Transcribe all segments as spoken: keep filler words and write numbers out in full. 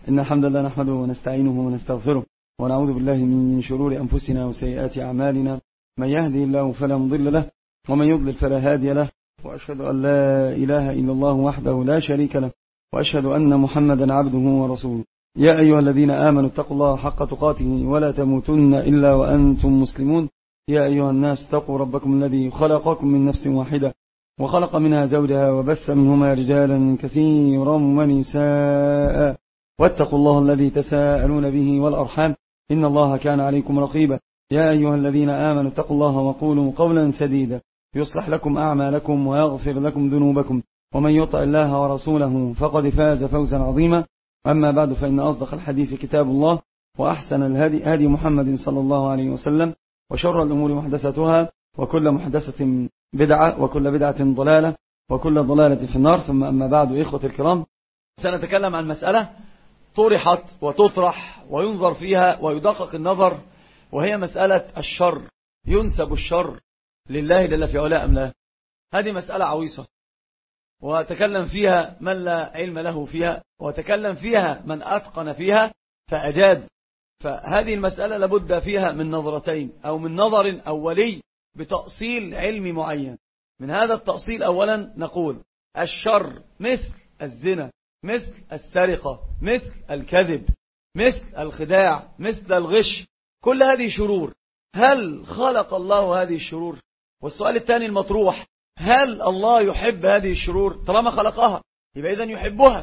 إن الحمد لله نحمده ونستعينه ونستغفره ونعوذ بالله من شرور أنفسنا وسيئات أعمالنا. من يهدي الله فلا مضل له ومن يضلل فلا هادي له، وأشهد أن لا إله إلا الله وحده لا شريك له، وأشهد أن محمدا عبده ورسوله. يا أيها الذين آمنوا اتقوا الله حق تقاته ولا تموتن إلا وأنتم مسلمون. يا أيها الناس اتقوا ربكم الذي خلقكم من نفس واحدة وخلق منها زوجها وبث منهما رجالا كثيرا ونساء، واتقوا الله الذي تساءلون به والأرحام إن الله كان عليكم رقيبا. يا أيها الذين آمنوا اتقوا الله وقولوا قولا سديدا يصلح لكم أعمالكم ويغفر لكم ذنوبكم، ومن يطع الله ورسوله فقد فاز فوزا عظيما. أما بعد، فإن أصدق الحديث كتاب الله، وأحسن الهدي هدي محمد صلى الله عليه وسلم، وشر الأمور محدثتها، وكل محدثة بدعة، وكل بدعة ضلالة، وكل ضلالة في النار. ثم أما بعد، إخوة الكرام، سنتكلم عن مسألة طرحت وتطرح وينظر فيها ويدقق النظر، وهي مسألة الشر. ينسب الشر لله جل في علاء أم لا؟ هذه مسألة عويصة، وتكلم فيها من لا علم له فيها، وتكلم فيها من أتقن فيها فأجاد. فهذه المسألة لابد فيها من نظرتين، أو من نظر أولي بتأصيل علمي معين. من هذا التأصيل أولا نقول الشر مثل الزنا، مثل السرقة، مثل الكذب، مثل الخداع، مثل الغش، كل هذه شرور. هل خلق الله هذه الشرور؟ والسؤال الثاني المطروح، هل الله يحب هذه الشرور؟ طالما خلقها يبقى إذن يحبها.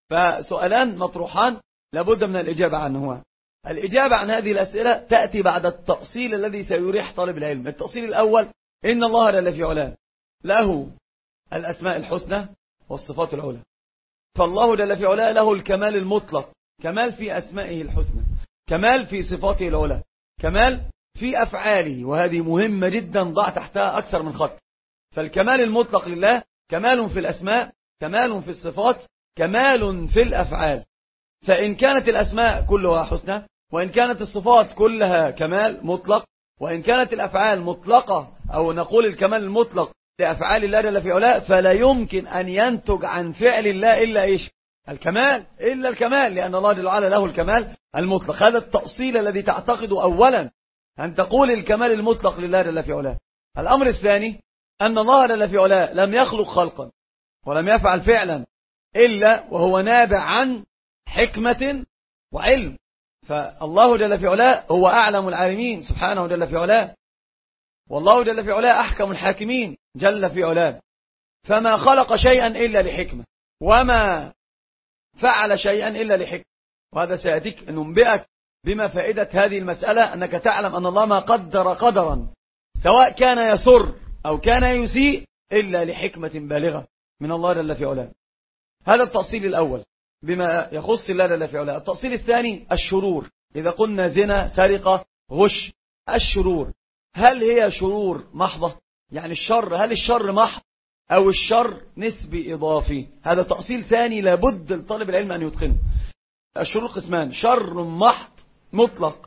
فسؤالان مطروحان لابد من الإجابة عنهما. الإجابة عن هذه الأسئلة تأتي بعد التأصيل الذي سيريح طالب العلم. التأصيل الأول، إن الله جل في علاه له الأسماء الحسنى والصفات العلى. فالله جل في علاه له الكمال المطلق، كمال في أسمائه الحسنى، كمال في صفاته العلى، كمال في أفعاله، وهذه مهمة جدا ضع تحتها أكثر من خط. فالكمال المطلق لله كمال في الأسماء، كمال في الصفات، كمال في الأفعال. فإن كانت الأسماء كلها حسنى، وإن كانت الصفات كلها كمال مطلق، وإن كانت الأفعال مطلقة، أو نقول الكمال المطلق لأفعال الله جل في علاه، فلا يمكن أن ينتج عن فعل الله إلا إيش؟ الكمال، إلا الكمال، لأن الله جل وعلا له الكمال المطلق. هذا التأصيل الذي تعتقد أولا أن تقول الكمال المطلق لله جل في علاه. الأمر الثاني، أن الله جل في علاه لم يخلق خلقا ولم يفعل فعلا إلا وهو نابع عن حكمة وعلم. فالله جل في علاه هو أعلم العالمين سبحانه جل في علاه، والله جل في علاه أحكم الحاكمين جل في علاه. فما خلق شيئا إلا لحكمة، وما فعل شيئا إلا لحكمة. وهذا سيأتيك أن ننبئك بما فائدة هذه المسألة، أنك تعلم أن الله ما قدر قدرا سواء كان يسر أو كان يسيء إلا لحكمة بالغة من الله جل في علاه. هذا التأصيل الأول بما يخص الله جل في علاه. التأصيل الثاني الشرور. إذا قلنا زنا، سرقة، غش، الشرور، هل هي شرور محضة؟ يعني الشر، هل الشر محض أو الشر نسبي إضافي؟ هذا تأصيل ثاني لابد لطالب العلم أن يتقنه. الشرور قسمان: شر محض مطلق،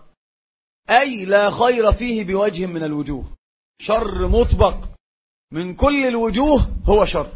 أي لا خير فيه بوجه من الوجوه، شر مطبق من كل الوجوه هو شر.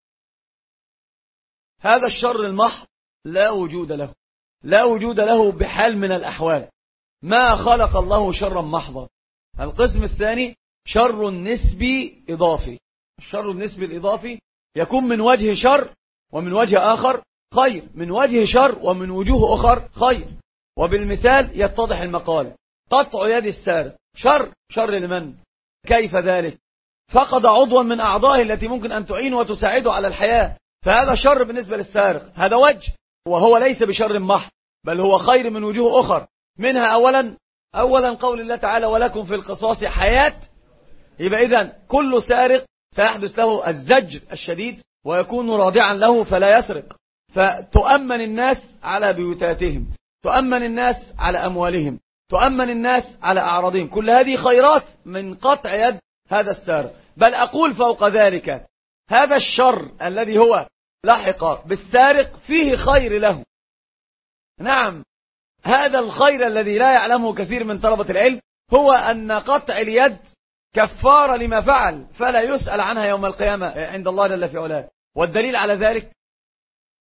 هذا الشر المحض لا وجود له، لا وجود له بحال من الأحوال، ما خلق الله شرا محضا. القسم الثاني شر نسبي إضافي. الشر النسبي الإضافي يكون من وجه شر ومن وجه آخر خير، من وجه شر ومن وجوه أخر خير. وبالمثال يتضح المقال: قطع يد السارق شر. شر لمن؟ كيف ذلك؟ فقد عضوا من أعضائه التي ممكن أن تعين وتساعده على الحياة، فهذا شر بالنسبة للسارق. هذا وجه، وهو ليس بشر محض، بل هو خير من وجوه أخر. منها أولا أولا قول الله تعالى: ولكم في القصاص حياة. يبقى إذن كل سارق سيحدث له الزجر الشديد ويكون رادعا له فلا يسرق. فتؤمن الناس على بيوتاتهم، تؤمن الناس على أموالهم، تؤمن الناس على أعراضهم. كل هذه خيرات من قطع يد هذا السارق. بل أقول فوق ذلك، هذا الشر الذي هو لحق بالسارق فيه خير له. نعم، هذا الخير الذي لا يعلمه كثير من طلبة العلم هو أن قطع اليد كفارة لما فعل، فلا يسأل عنها يوم القيامة عند الله جل في علاه. والدليل على ذلك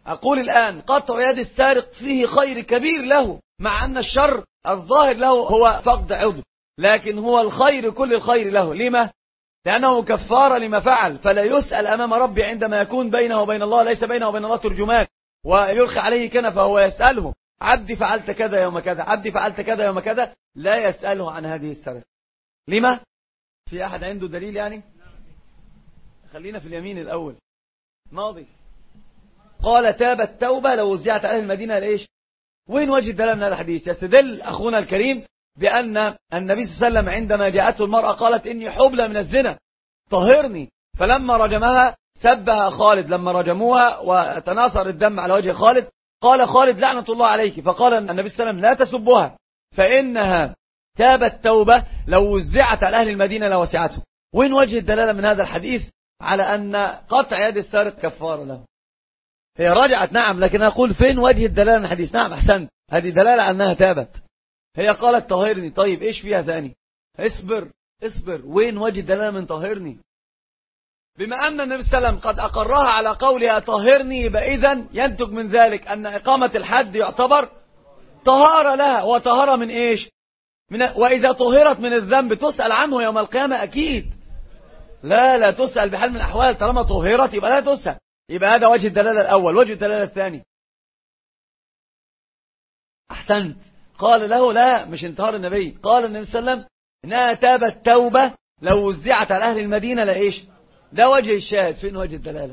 أقول الآن قطع يد السارق فيه خير كبير له، مع أن الشر الظاهر له هو فقد عضو، لكن هو الخير كل الخير له. لما؟ لأنه كفارة لما فعل، فلا يسأل أمام ربي عندما يكون بينه وبين الله ليس بينه وبين الله ترجمان ويلقي عليه كنفه وهو يسأله عبدي فعلت كذا يوم كذا، عبدي فعلت كذا يوم كذا، لا يسأله عن هذه السرقة. لما؟ في أحد عنده دليل يعني؟ خلينا في اليمين الأول ماضي. قال تابت توبة لو وزعت على المدينة لإيش؟ وين وجه الدلالة من هذا الحديث؟ يستدل أخونا الكريم بأن النبي صلى الله عليه وسلم عندما جاءته المرأة قالت إني حبلى من الزنا طهرني، فلما رجمها سبها خالد، لما رجموها وتناثر الدم على وجه خالد قال خالد لعنة الله عليك، فقال النبي صلى الله عليه وسلم لا تسبوها فإنها تابت توبة لو وزعت على أهل المدينة لوسعتهم. وين وجه الدلالة من هذا الحديث على أن قطع يد السارق كفارة له؟ هي رجعت نعم، لكن أقول فين وجه الدلالة من الحديث؟ نعم أحسنت، هذه دلالة على أنها تابت. هي قالت طهرني، طيب إيش فيها ثاني؟ اصبر اصبر، وين وجه الدلالة من طهرني؟ بما أن النبي صلى الله عليه وسلم قد أقرها على قولها طهرني، يبقى إذن ينتج من ذلك أن إقامة الحد يعتبر طهارة لها. وطهارة من إيش؟ من وإذا طهرت من الذنب تسأل عنه يوم القيامة أكيد؟ لا لا تسأل بحال من الأحوال، طالما طهرت يبقى لا تسأل. يبقى هذا وجه الدلالة الأول. وجه الدلالة الثاني أحسنت، قال له لا مش انتهار النبي، قال النبي صلى الله عليه وسلم إنها تابت توبة لو وزعت على أهل المدينة لإيش؟ ده وجه الشاهد. فين وجه الدلالة؟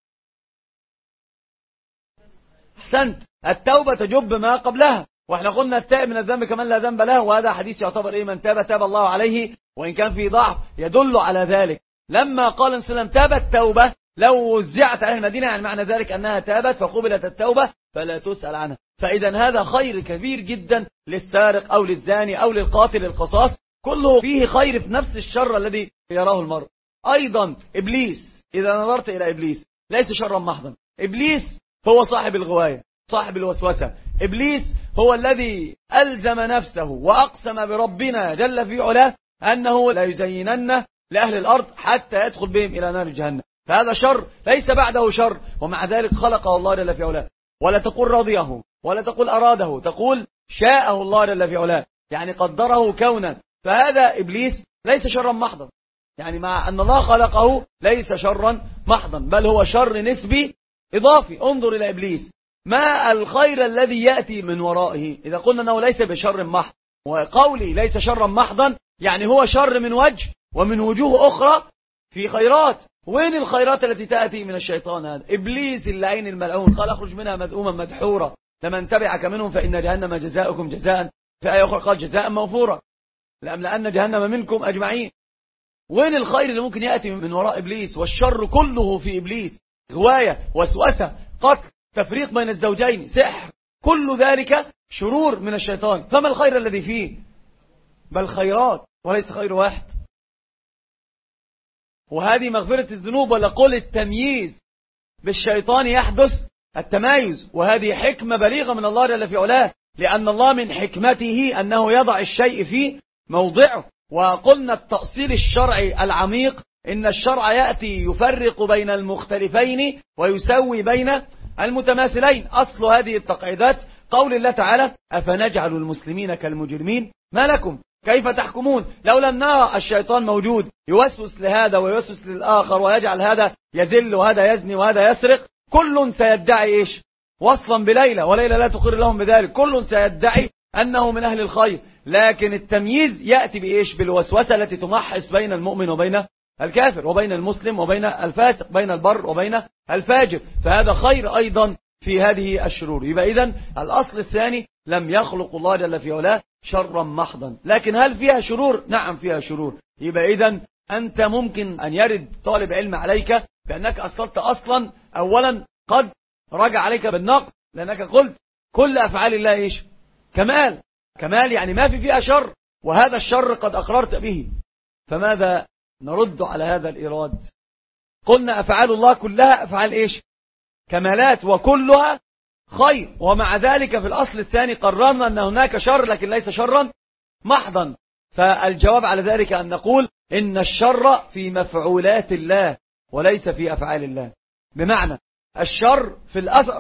أحسنت، التوبة تجب ما قبلها، واحنا قلنا التائب من الذنب كمان لا ذنب له، وهذا حديث يعتبر إيه؟ من تاب تاب الله عليه، وإن كان فيه ضعف يدل على ذلك. لما قال النبي صلى الله عليه وسلم تابت توبة لو وزعت على المدينة، يعني معنى ذلك أنها تابت فقبلت التوبة فلا تسأل عنها. فإذا هذا خير كبير جدا للسارق أو للزاني أو للقاتل القصاص، كله فيه خير في نفس الشر الذي يراه المرء. أيضا إبليس، إذا نظرت إلى إبليس ليس شرا محضا. إبليس هو صاحب الغواية، صاحب الوسوسة. إبليس هو الذي ألزم نفسه وأقسم بربنا جل في علاه أنه لا يزينن لأهل الأرض حتى يدخل بهم إلى نار جهنم. فهذا شر ليس بعده شر، ومع ذلك خلقه الله جل في علاه. ولا تقول رضيه ولا تقول أراده، تقول شاءه الله جل في علاه، يعني قدره كونا. فهذا إبليس ليس شرا محضا، يعني مع أن الله خلقه ليس شرا محضا، بل هو شر نسبي إضافي. انظر إلى إبليس، ما الخير الذي يأتي من ورائه؟ إذا قلنا أنه ليس بشر محض، وقولي ليس شرا محضا يعني هو شر من وجه ومن وجوه أخرى في خيرات. وين الخيرات التي تأتي من الشيطان؟ هذا إبليس اللعين الملعون قال اخرج منها مذءوما مدحورا لمن تبعك منهم فإن جهنم جزاؤكم جزاء، في آية أخرى قال جزاء موفورا لأملأن جهنم منكم أجمعين. وين الخير اللي ممكن يأتي من وراء إبليس؟ والشر كله في إبليس، غواية، وسوسة، قتل، تفريق بين الزوجين، سحر، كل ذلك شرور من الشيطان. فما الخير الذي فيه؟ بل خيرات وليس خير واحد. وهذه مغفرة الذنوب، ولا قول التمييز بالشيطان يحدث التمايز، وهذه حكمة بليغة من الله جل في علاه، لأن الله من حكمته أنه يضع الشيء في موضعه. وقلنا التأصيل الشرعي العميق إن الشرع يأتي يفرق بين المختلفين ويسوي بين المتماثلين. أصل هذه التقعيدات قول الله تعالى أفنجعل المسلمين كالمجرمين ما لكم كيف تحكمون. لو لم نرى الشيطان موجود يوسوس لهذا ويوسوس للآخر ويجعل هذا يزل وهذا يزني وهذا يسرق، كل سيدعي إيش؟ وصلا بليلى، وليلى لا تقر لهم بذلك. كل سيدعي أنه من أهل الخير، لكن التمييز يأتي بإيش؟ بالوسوسة التي تمحص بين المؤمن وبين الكافر، وبين المسلم وبين الفاسق، بين البر وبين الفاجر. فهذا خير أيضا في هذه الشرور. يبقى إذن الأصل الثاني لم يخلق الله جل في علاه شرا محضا، لكن هل فيها شرور؟ نعم فيها شرور. يبقى إذن أنت ممكن أن يرد طالب علم عليك بأنك أصلت أصلا أولا قد رجع عليك بالنقد، لأنك قلت كل أفعال الله إيش؟ كمال. كمال يعني ما في فيها شر، وهذا الشر قد أقررت به. فماذا نرد على هذا الإيراد؟ قلنا أفعال الله كلها أفعال إيش؟ كمالات، وكلها خير. ومع ذلك في الأصل الثاني قررنا أن هناك شر لكن ليس شرا محضا. فالجواب على ذلك أن نقول إن الشر في مفعولات الله وليس في أفعال الله. بمعنى الشر في الأثر،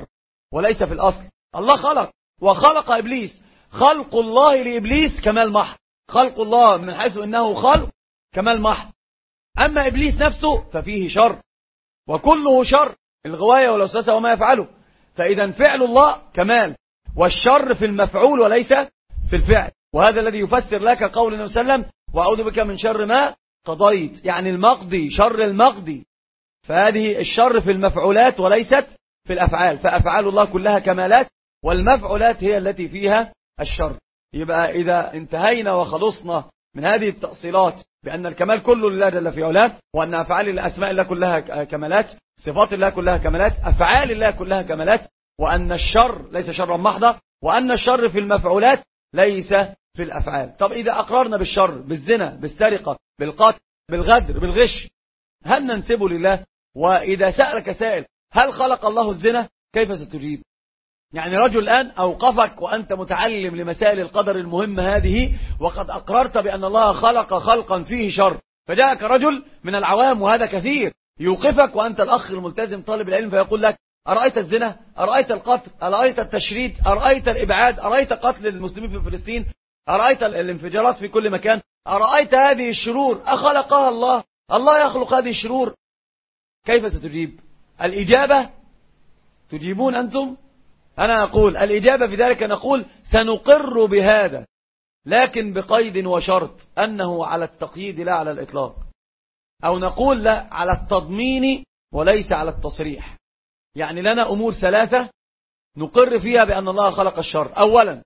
وليس في الأصل. الله خلق وخلق إبليس، خلق الله لإبليس كمال محض، خلق الله من حيث إنه خلق كمال محض. أما إبليس نفسه ففيه شر، وكله شر، الغواية والوسوسة وما يفعله. فإذا فعل الله كمال، والشر في المفعول وليس في الفعل. وهذا الذي يفسر لك قول النبي صلى الله عليه وسلم: وأعوذ بك من شر ما قضيت، يعني المقضي، شر المقضي. فهذه الشر في المفعولات وليست في الأفعال، فأفعال الله كلها كمالات، والمفعولات هي التي فيها الشر. يبقى إذا انتهينا وخلصنا من هذه التأصيلات بأن الكمال كله لله جل في علاه، وأن أفعال الله أسماء الله كلها كمالات، صفات الله كلها كمالات، أفعال الله كلها كمالات، وأن الشر ليس شرا محضا، وأن الشر في المفعولات ليس في الأفعال. طب إذا أقررنا بالشر، بالزنا، بالسرقة، بالقتل، بالغدر، بالغش، هل ننسبه لله؟ وإذا سألك سائل: هل خلق الله الزنا؟ كيف ستجيب؟ يعني رجل الآن أوقفك وأنت متعلم لمسائل القدر المهمة هذه، وقد أقررت بأن الله خلق خلقا فيه شر، فجاءك رجل من العوام، وهذا كثير، يوقفك وأنت الأخ الملتزم طالب العلم، فيقول لك: أرأيت الزنا؟ أرأيت القتل؟ أرأيت التشريد؟ أرأيت الإبعاد؟ أرأيت قتل المسلمين في فلسطين؟ أرأيت الانفجارات في كل مكان؟ أرأيت هذه الشرور؟ أخلقها الله؟ الله يخلق هذه الشرور؟ كيف ستجيب؟ الإجابة تجيبون أنتم؟ أنا أقول الإجابة في ذلك، نقول سنقر بهذا، لكن بقيد وشرط أنه على التقييد لا على الإطلاق، أو نقول لا، على التضمين وليس على التصريح. يعني لنا أمور ثلاثة نقر فيها بأن الله خلق الشر. أولا،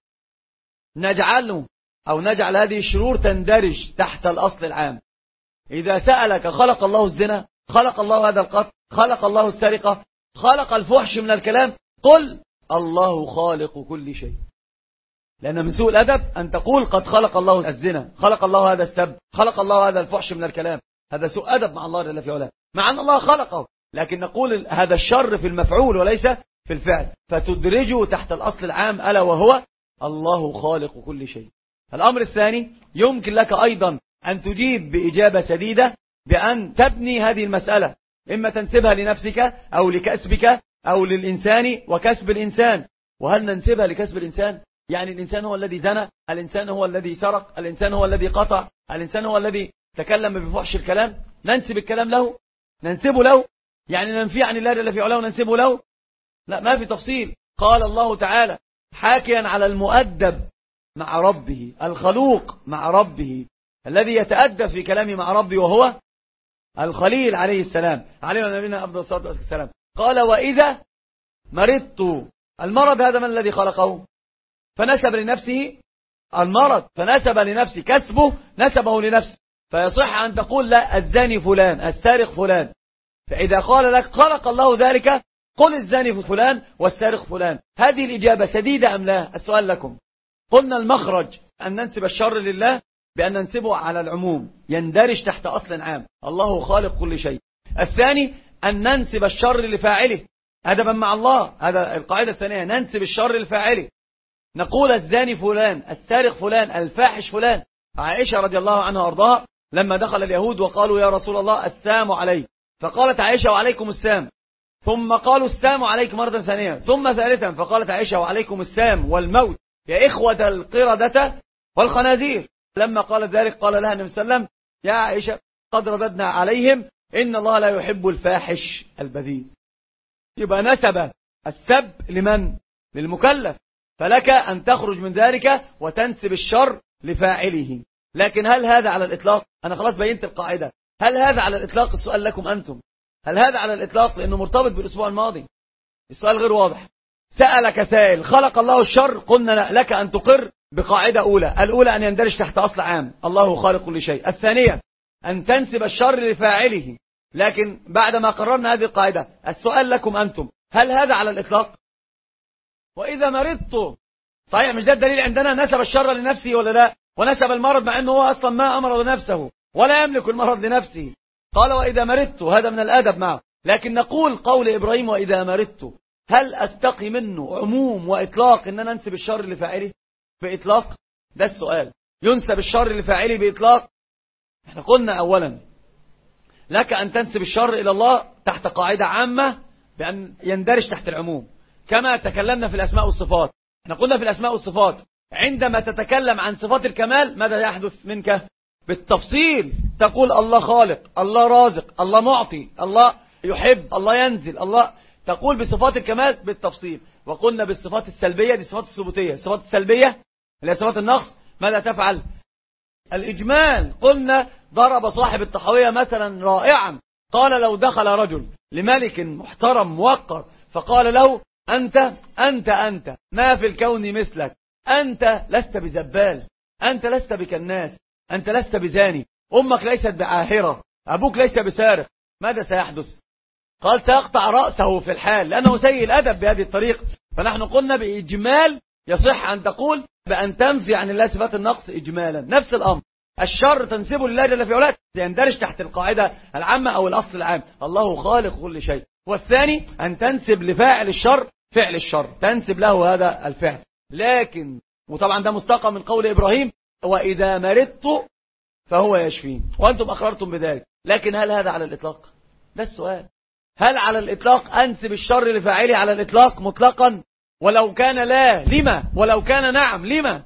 نجعله أو نجعل هذه الشرور تندرج تحت الأصل العام. إذا سألك: خلق الله الزنا؟ خلق الله هذا القتل؟ خلق الله السرقة؟ خلق الفحش من الكلام؟ قل: الله خالق كل شيء. لأن من سوء الأدب أن تقول: قد خلق الله الزنا، خلق الله هذا السب، خلق الله هذا الفحش من الكلام. هذا سوء أدب مع الله جل في علاه، مع أن الله خلقه، لكن نقول هذا الشر في المفعول وليس في الفعل، فتدرجه تحت الأصل العام، ألا وهو الله خالق كل شيء. الأمر الثاني، يمكن لك أيضا أن تجيب بإجابة سديدة بأن تبني هذه المسألة، إما تنسبها لنفسك أو لكسبك أو للإنسان وكسب الإنسان. وهل ننسبها لكسب الإنسان؟ يعني الإنسان هو الذي زنى، الإنسان هو الذي سرق، الإنسان هو الذي قطع، الإنسان هو الذي تكلم بفحش الكلام، ننسب الكلام له؟ ننسبه له؟ يعني ننفي عن الله جل في علاه وننسبه له؟ لا، ما في تفصيل. قال الله تعالى حاكيا على المؤدب مع ربه، الخلوق مع ربه، الذي يتأدب في كلامه مع ربه، وهو الخليل عليه السلام، عليه ونبينا أفضل الصلاة والسلام. قال: وإذا مرضت. المرض هذا من الذي خلقه؟ فنسب لنفسه المرض، فنسب لنفسه كسبه، نسبه لنفسه. فيصح أن تقول: لا، الزاني فلان، السارق فلان. فإذا قال لك: خلق الله ذلك، قل: الزاني فلان والسارق فلان. هذه الإجابة سديدة أم لا؟ السؤال لكم. قلنا المخرج أن ننسب الشر لله بأن ننسبه على العموم، يندرج تحت أصل عام، الله خالق كل شيء. الثاني أن ننسب الشر لفاعله أدبا مع الله، هذا القاعدة الثانية، ننسب الشر لفاعله. نقول: الزاني فلان، السارق فلان، الفاحش فلان. عائشة رضي الله عنها وارضاها لما دخل اليهود وقالوا: يا رسول الله السام عليك، فقالت عائشة: وعليكم السام. ثم قالوا: السام عليك مرة ثانية، ثم ثالثا، فقالت عائشة: وعليكم السام والموت يا إخوة القردة والخنازير. لما قالت ذلك قال لها النبي صلى الله عليه وسلم: يا عائشة قد رددنا عليهم، إن الله لا يحب الفاحش البذيء. يبقى نسب السب لمن؟ للمكلف. فلك أن تخرج من ذلك وتنسب الشر لفاعله. لكن هل هذا على الإطلاق؟ أنا خلاص بينت القاعدة. هل هذا على الإطلاق؟ السؤال لكم أنتم. هل هذا على الإطلاق؟ لأنه مرتبط بالأسبوع الماضي. السؤال غير واضح. سألك سائل: خلق الله الشر؟ قلنا لا، لك أن تقر بقاعدة أولى. الأولى أن يندرج تحت أصل عام، الله خالق كل شيء. الثانية أن تنسب الشر لفاعله. لكن بعدما قررنا هذه القاعدة، السؤال لكم أنتم: هل هذا على الإطلاق؟ وإذا مرضت، صحيح مش ده الدليل عندنا؟ نسب الشر لنفسه ولا لا؟ ونسب المرض مع أنه هو أصلا ما أمرض نفسه ولا يملك المرض لنفسه. قال: وإذا مرضت، هذا من الأدب معه. لكن نقول قول إبراهيم: وإذا مرضت، هل أستقي منه عموم وإطلاق إن ننسب الشر لفاعله بإطلاق؟ ده السؤال. ينسب الشر لفاعله بإطلاق؟ احنا قلنا أولا لك أن تنسب الشر إلى الله تحت قاعدة عامة بأن يندرج تحت العموم. كما تكلمنا في الأسماء والصفات. احنا قلنا في الأسماء والصفات عندما تتكلم عن صفات الكمال ماذا يحدث منك؟ بالتفصيل تقول الله خالق، الله رازق، الله معطي، الله يحب، الله ينزل، الله. تقول بصفات الكمال بالتفصيل. وقلنا بالصفات السلبية، دي صفات الثبوتية. الصفات السلبية اللي هي صفات النقص ماذا تفعل؟ الإجمال. قلنا ضرب صاحب الطحاوية مثلا رائعا، قال لو دخل رجل لملك محترم موقر فقال له أنت أنت أنت ما في الكون مثلك، أنت لست بزبال، أنت لست بكناس، أنت لست بزاني، أمك ليست بعاهرة، أبوك ليس بسارق، ماذا سيحدث؟ قال سيقطع رأسه في الحال لأنه سيء الأدب بهذه الطريقة. فنحن قلنا بإجمال يصح أن تقول بأن تنفي عن الله صفات النقص إجمالا. نفس الأمر الشر تنسبه لله جل في علاه، يندرج تحت القاعدة العامة أو الأصل العام، الله خالق كل شيء. والثاني أن تنسب لفاعل الشر فعل الشر، تنسب له هذا الفعل. لكن وطبعا ده مستقى من قول إبراهيم وإذا مرضت فهو يشفين وأنتم أقررتم بذلك. لكن هل هذا على الإطلاق؟ ده السؤال. هل على الإطلاق أنسب الشر لفاعله على الإطلاق مطلقا؟ ولو كان لا لما؟ ولو كان نعم لما؟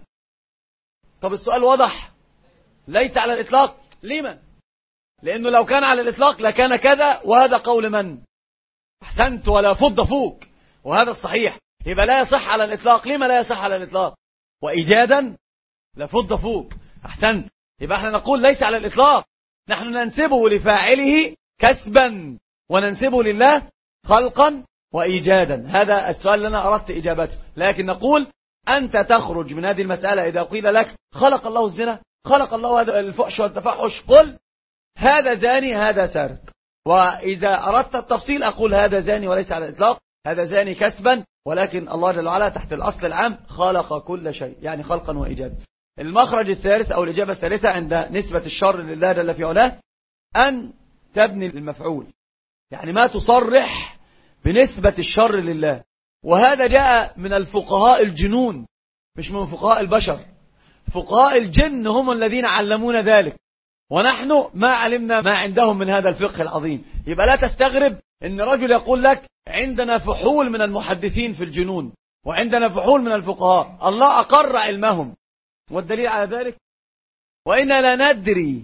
طب السؤال واضح. ليس على الإطلاق لما؟ لأنه لو كان على الإطلاق لكان كذا، وهذا قول من؟ أحسنت ولا فض فوق، وهذا الصحيح. يبقى لا يصح على الإطلاق. لما لا يصح على الإطلاق؟ وإيجادا لفض فوق. أحسنت. يبقى احنا نقول ليس على الإطلاق، نحن ننسبه لفاعله كسبا وننسبه لله خلقا وإيجادا. هذا السؤال اللي أنا أردت إجابته. لكن نقول أنت تخرج من هذه المسألة إذا قيل لك خلق الله الزنا، خلق الله هذا الفحش والتفحش، قل هذا زاني هذا سارق. وإذا أردت التفصيل أقول هذا زاني وليس على الإطلاق، هذا زاني كسبا، ولكن الله جل وعلا تحت الأصل العام خلق كل شيء، يعني خلقا وإيجادا. المخرج الثالث أو الإجابة الثالثة عند نسبة الشر لله جل في علاه أن تبني المفعول، يعني ما تصرح بنسبة الشر لله. وهذا جاء من الفقهاء الجنون مش من فقهاء البشر. فقهاء الجن هم الذين علمون ذلك، ونحن ما علمنا ما عندهم من هذا الفقه العظيم. يبقى لا تستغرب ان رجل يقول لك عندنا فحول من المحدثين في الجنون وعندنا فحول من الفقهاء، الله أقر علمهم. والدليل على ذلك وإنا لا ندري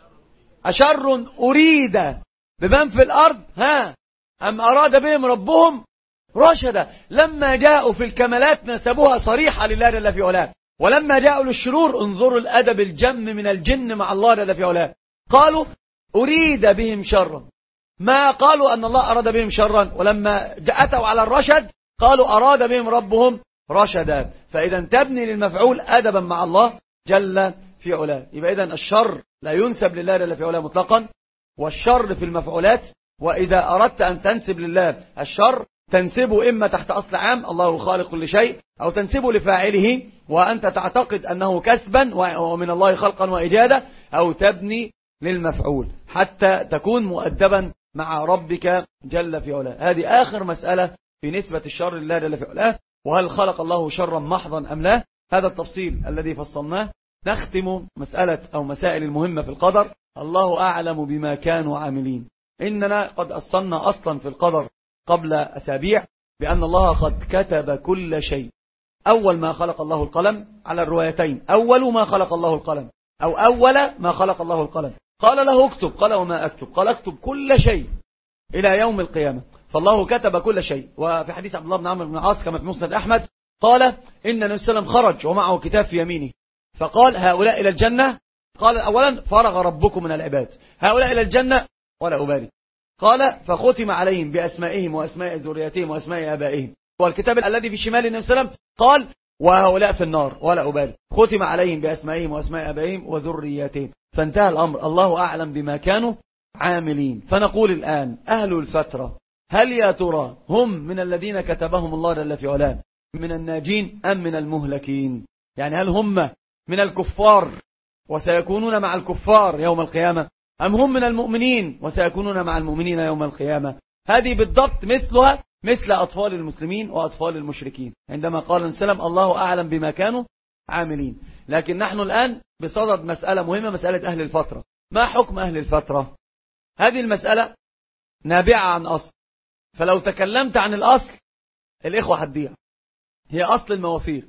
أشر أريد بمن في الأرض ها أم أراد بهم ربهم رشدا. لما جاءوا في الكمالات نسبوها صريحة لله جل في علاه، ولما جاءوا للشرور انظروا الأدب الجم من الجن مع الله جل في علاه، قالوا أريد بهم شرا، ما قالوا أن الله أراد بهم شرا. ولما أتوا على الرشد قالوا أراد بهم ربهم رشدا. فإذا تبني للمفعول أدبا مع الله جل في علاه. يبقى إذن الشر لا ينسب لله جل في علاه مطلقا، والشر في المفعولات. وإذا أردت أن تنسب لله الشر تنسبه إما تحت أصل عام الله خالق كل شيء، أو تنسبه لفاعله وأنت تعتقد أنه كسبا ومن الله خلقا وإيجادا، أو تبني للمفعول حتى تكون مؤدبا مع ربك جل في علاه. هذه آخر مسألة في نسبة الشر لله جل في علاه، وهل خلق الله شرا محضا أم لا. هذا التفصيل الذي فصلناه. نختم مسألة أو مسائل المهمة في القدر. الله أعلم بما كانوا عاملين. إننا قد أصلنا أصلا في القدر قبل أسابيع بأن الله قد كتب كل شيء. أول ما خلق الله القلم على الروايتين، أول ما خلق الله القلم أو أول ما خلق الله القلم، قال له اكتب، قال وما أكتب، قال اكتب كل شيء إلى يوم القيامة. فالله كتب كل شيء. وفي حديث عبد الله بن عمرو بن العاص كما في مسند أحمد قال إن النبي صلى الله عليه وسلم خرج ومعه كتاب في يمينه فقال هؤلاء إلى الجنة، قال أولا فرغ ربكم من العباد، هؤلاء إلى الجنة ولا أبالي، قال فختم عليهم بأسمائهم وأسماء ذرياتهم وأسماء آبائهم. والكتاب الذي في شمال النبي صلى الله عليه وسلم قال وهؤلاء في النار ولا أبالي، ختم عليهم بأسمائهم وأسماء آبائهم وذرياتهم. فانتهى الأمر. الله أعلم بما كانوا عاملين. فنقول الآن أهل الفترة هل يا ترى هم من الذين كتبهم الله جل في علاه من الناجين أم من المهلكين؟ يعني هل هم من الكفار وسيكونون مع الكفار يوم القيامة، أم هم من المؤمنين وسيكونون مع المؤمنين يوم القيامة؟ هذه بالضبط مثلها مثل أطفال المسلمين وأطفال المشركين عندما قال السلام الله أعلم بما كانوا عاملين. لكن نحن الآن بصدد مسألة مهمة، مسألة أهل الفترة. ما حكم أهل الفترة؟ هذه المسألة نابعة عن أصل، فلو تكلمت عن الأصل الإخوة هتضيع، هي أصل المواثيق.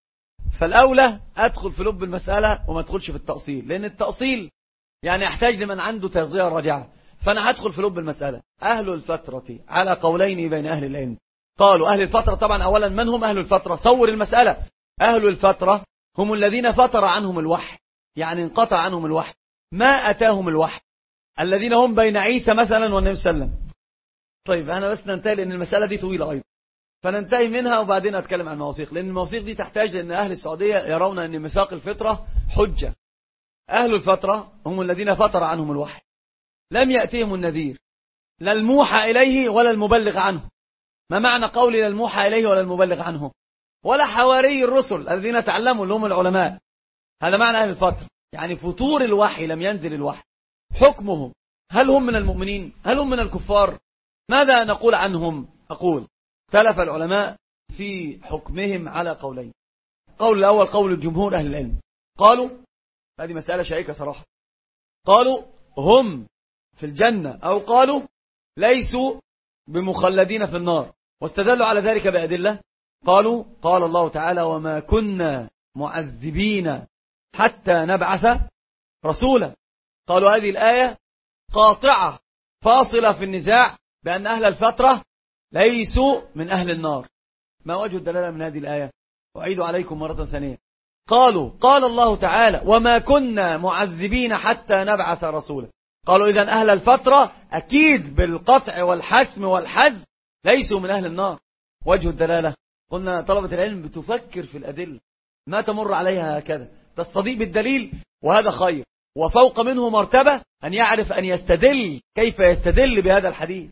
فالأولى أدخل في لب المسألة وما أدخلش في التأصيل، لأن التأصيل يعني يحتاج لمن عنده تغذية راجعة. فأنا هدخل في لب المسألة. أهل الفترة على قولين بين أهل العلم. قالوا أهل الفترة، طبعا أولا من هم أهل الفترة؟ صور المسألة. أهل الفترة هم الذين فتر عنهم الوحي، يعني انقطع عنهم الوحي، ما أتاهم الوحي، الذين هم بين عيسى مثلا والنبي صلى الله عليه وسلم. طيب أنا بس ننتهي لأن المسألة دي طويلة أيضا، فننتهي منها وبعدين أتكلم عن المواثيق، لأن المواثيق دي تحتاج لأن أهل السعودية يرون أن ميثاق الفطرة حجة. أهل الفترة هم الذين فتر عنهم الوحي، لم يأتيهم النذير، لا الموحى إليه ولا المبلغ عنه. ما معنى قولي لا الموحى إليه ولا المبلغ عنه؟ ولا حواري الرسل الذين تعلموا اللي هم العلماء. هذا معنى أهل الفترة، يعني فطور الوحي، لم ينزل الوحي. حكمهم، هل هم من المؤمنين؟ هل هم من الكفار؟ ماذا نقول عنهم؟ أقول اختلف العلماء في حكمهم على قولين. قول الأول قول الجمهور أهل العلم، قالوا هذه مسألة شائكة صراحة، قالوا هم في الجنة، أو قالوا ليسوا بمخلدين في النار، واستدلوا على ذلك بأدلة. قالوا قال الله تعالى وما كنا معذبين حتى نبعث رسولا. قالوا هذه الآية قاطعة فاصلة في النزاع بأن أهل الفترة ليسوا من أهل النار. ما وجه الدلالة من هذه الآية؟ أعيد عليكم مرة ثانية. قالوا قال الله تعالى وما كنا معذبين حتى نبعث رسولا. قالوا إذن أهل الفترة أكيد بالقطع والحسم والحز ليسوا من أهل النار. وجه الدلالة، قلنا طلبة العلم بتفكر في الأدلة، ما تمر عليها هكذا، تستضيء بالدليل، وهذا خير. وفوق منه مرتبة أن يعرف أن يستدل، كيف يستدل بهذا الحديث.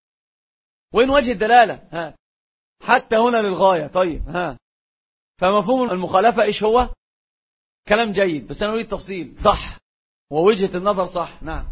وين وجه الدلالة؟ ها حتى هنا للغاية. طيب ها فمفهوم المخالفة إيش هو؟ كلام جيد، بس أنا أريد تفصيل. صح، ووجهة النظر صح، نعم،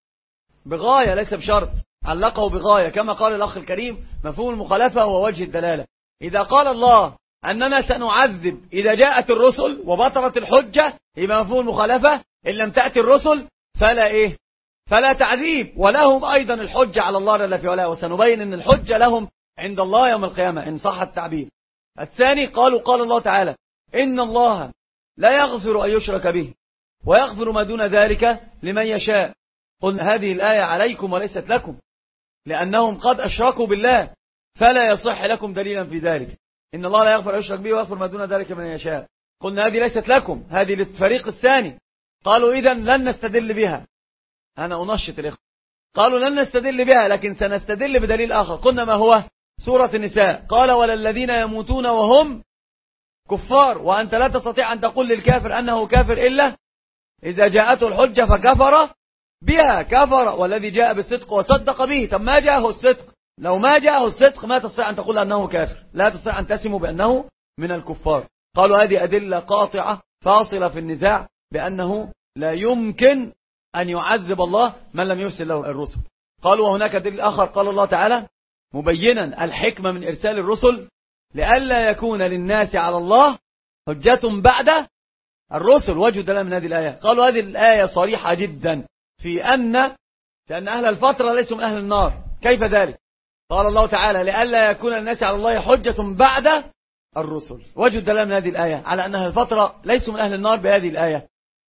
بغاية ليس بشرط، علقه بغاية كما قال الأخ الكريم. مفهوم المخالفة هو وجه الدلالة. إذا قال الله أننا سنعذب إذا جاءت الرسل وبطلت الحجة، يبقى مفهوم المخالفة إن لم تأتي الرسل فلا إيه؟ فلا تعذيب، ولهم أيضا الحجة على الله جل في علاه، وسنبين أن الحجة لهم عند الله يوم القيامة إن صح التعبير. الثاني قالوا قال الله تعالى إن الله لا يغفر أن يشرك به ويغفر ما دون ذلك لمن يشاء. قل هذه الآية عليكم وليست لكم، لأنهم قد أشركوا بالله فلا يصح لكم دليلا في ذلك. إن الله لا يغفر أن يشرك به ويغفر ما دون ذلك من يشاء. قلنا هذه ليست لكم، هذه للفريق الثاني. قالوا إذن لن نستدل بها. أنا أنشط الإخوة. قالوا لن نستدل بها، لكن سنستدل بدليل آخر. قلنا ما هو؟ سورة النساء، قال ولا الذين يموتون وهم كفار، وأنت لا تستطيع أن تقول للكافر أنه كافر إلا إذا جاءته الحجة فكفر بها. كفر والذي جاء بالصدق وصدق به. طب ما جاءه الصدق؟ لو ما جاءه الصدق ما تستطيع أن تقول أنه كافر، لا تستطيع أن تسموا بأنه من الكفار. قالوا هذه أدلة قاطعة فاصلة في النزاع بأنه لا يمكن أن يعذب الله من لم يرسل له الرسل. قالوا وهناك دليل آخر، قال الله تعالى مبينا الحكمة من إرسال الرسل لئلا يكون للناس على الله حجة بعد الرسل. وجه دلالة من هذه الآية. قالوا هذه الآية صريحة جدا في أن لأن أهل الفترة ليسوا من أهل النار. كيف ذلك؟ قال الله تعالى لئلا يكون للناس على الله حجة بعد الرسل. وجه الدلالة من هذه الآية على أن أهل الفترة ليسوا من أهل النار بهذه الآية.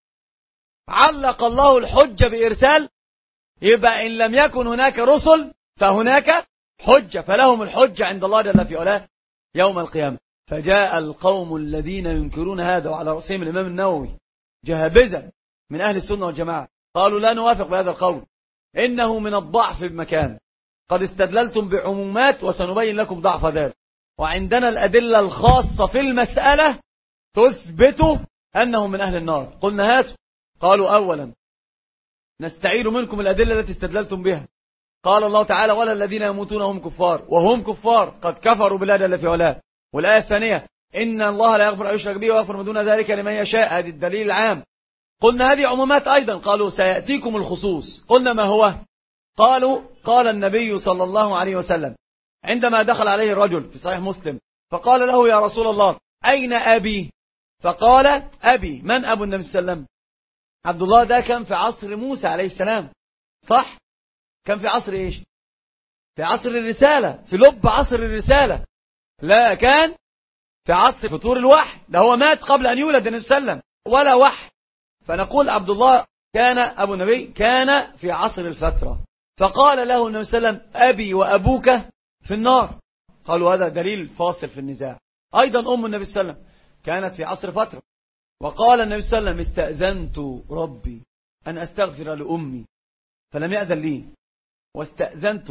علق الله الحجة بإرسال، يبقى إن لم يكن هناك رسل فهناك حجة، فلهم الحجة عند الله جل في علاه يوم القيامة. فجاء القوم الذين ينكرون هذا، وعلى رأسهم الإمام النووي جهابذة من أهل السنة والجماعة، قالوا لا نوافق بهذا القول، إنه من الضعف بمكان، قد استدللتم بعمومات وسنبين لكم ضعف ذلك، وعندنا الأدلة الخاصة في المسألة تثبت أنهم من أهل النار. قلنا هاتوا. قالوا أولا نستعير منكم الأدلة التي استدللتم بها. قال الله تعالى ولا الذين يموتون هم كفار، وهم كفار قد كفروا بالله جل في علاه. والآية الثانية إن الله لا يغفر أن يشرك به ويغفر ما دون ذلك لمن يشاء، هذه الدليل العام. قلنا هذه عمومات أيضا. قالوا سيأتيكم الخصوص. قلنا ما هو؟ قالوا قال النبي صلى الله عليه وسلم عندما دخل عليه الرجل في صحيح مسلم فقال له يا رسول الله أين أبي؟ فقال أبي. من أبو النبي صلى الله عليه وسلم؟ عبد الله. ده كان في عصر موسى عليه السلام، صح؟ كان في عصر إيش؟ في عصر الرسالة، في لب عصر الرسالة. لا، كان في عصر فطور الوحي، ده هو مات قبل أن يولد النبي صلى الله عليه وسلم ولا وحي. فنقول عبد الله كان أبو النبي كان في عصر الفترة، فقال له النبي صلى الله عليه وسلم أبي وأبوك في النار. قالوا هذا دليل فاصل في النزاع. أيضا أم النبي صلى الله عليه وسلم كانت في عصر فترة، وقال النبي صلى الله عليه وسلم استأذنت ربي أن أستغفر لأمي فلم يأذن لي، واستأذنت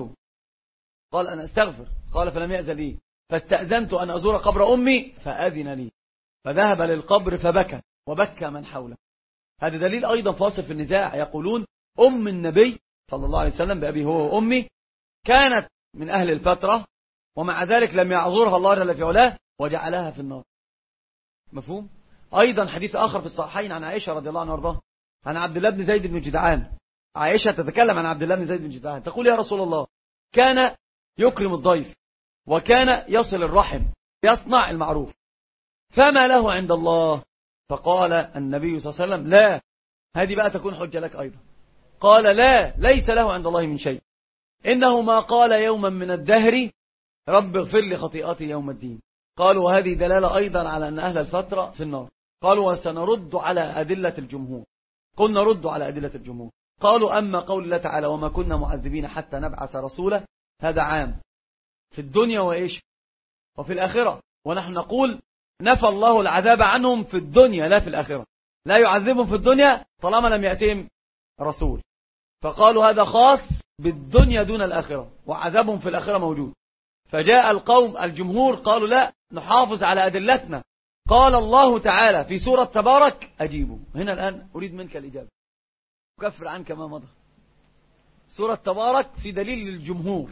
قال أن أستغفر قال فلم يأذن لي، فاستأذنت أن أزور قبر أمي فأذن لي، فذهب للقبر فبكى وبكى من حوله. هذا دليل أيضا فاصل في النزاع. يقولون أم النبي صلى الله عليه وسلم بأبي هو وأمي كانت من أهل الفترة، ومع ذلك لم يعذرها الله جل في علاه وجعلها في النار. مفهوم؟ أيضا حديث آخر في الصحيحين عن عائشة رضي الله عنها وارضاها، عن عبد الله بن زيد بن جدعان. عائشة تتكلم عن عبد الله بن زيد بن جدعان تقول يا رسول الله كان يكرم الضيف وكان يصل الرحم يصنع المعروف، فما له عند الله؟ فقال النبي صلى الله عليه وسلم لا، هذه بقى تكون حجة لك أيضا. قال لا، ليس له عند الله من شيء، إنه ما قال يوما من الدهر رب اغفر لي خطيئتي يوم الدين. قالوا وهذه دلالة أيضا على أن أهل الفترة في النار. قالوا وسنرد على أدلة الجمهور. قلنا رد على أدلة الجمهور. قالوا أما قول الله تعالى وما كنا معذبين حتى نبعث رسولا، هذا عام في الدنيا وإيش وفي الآخرة، ونحن نقول نفى الله العذاب عنهم في الدنيا لا في الآخرة، لا يعذبهم في الدنيا طالما لم يأتهم رسول. فقالوا هذا خاص بالدنيا دون الآخرة، وعذابهم في الآخرة موجود. فجاء القوم الجمهور قالوا لا، نحافظ على أدلتنا. قال الله تعالى في سورة تبارك أجيبوا. هنا الآن أريد منك الإجابة، أكفر عنك ما مضى. سورة تبارك في دليل للجمهور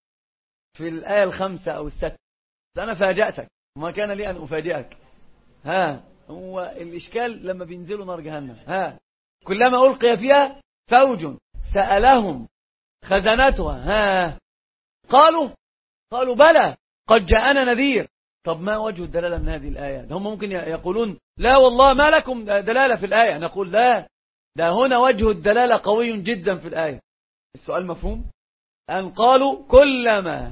في الآية الخمسة أو الستة. أنا فاجأتك وما كان لي أن أفاجئك. ها هو الإشكال لما بينزلوا نار جهنم، ها كلما ألقي فيها فوج سألهم خزنتها ها قالوا قالوا بلى قد جاءنا نذير. طب ما وجه الدلالة من هذه الآية؟ هم ممكن يقولون لا والله ما لكم دلالة في الآية. نقول لا، ده هنا وجه الدلالة قوي جدا في الآية. السؤال مفهوم؟ أن قالوا كلما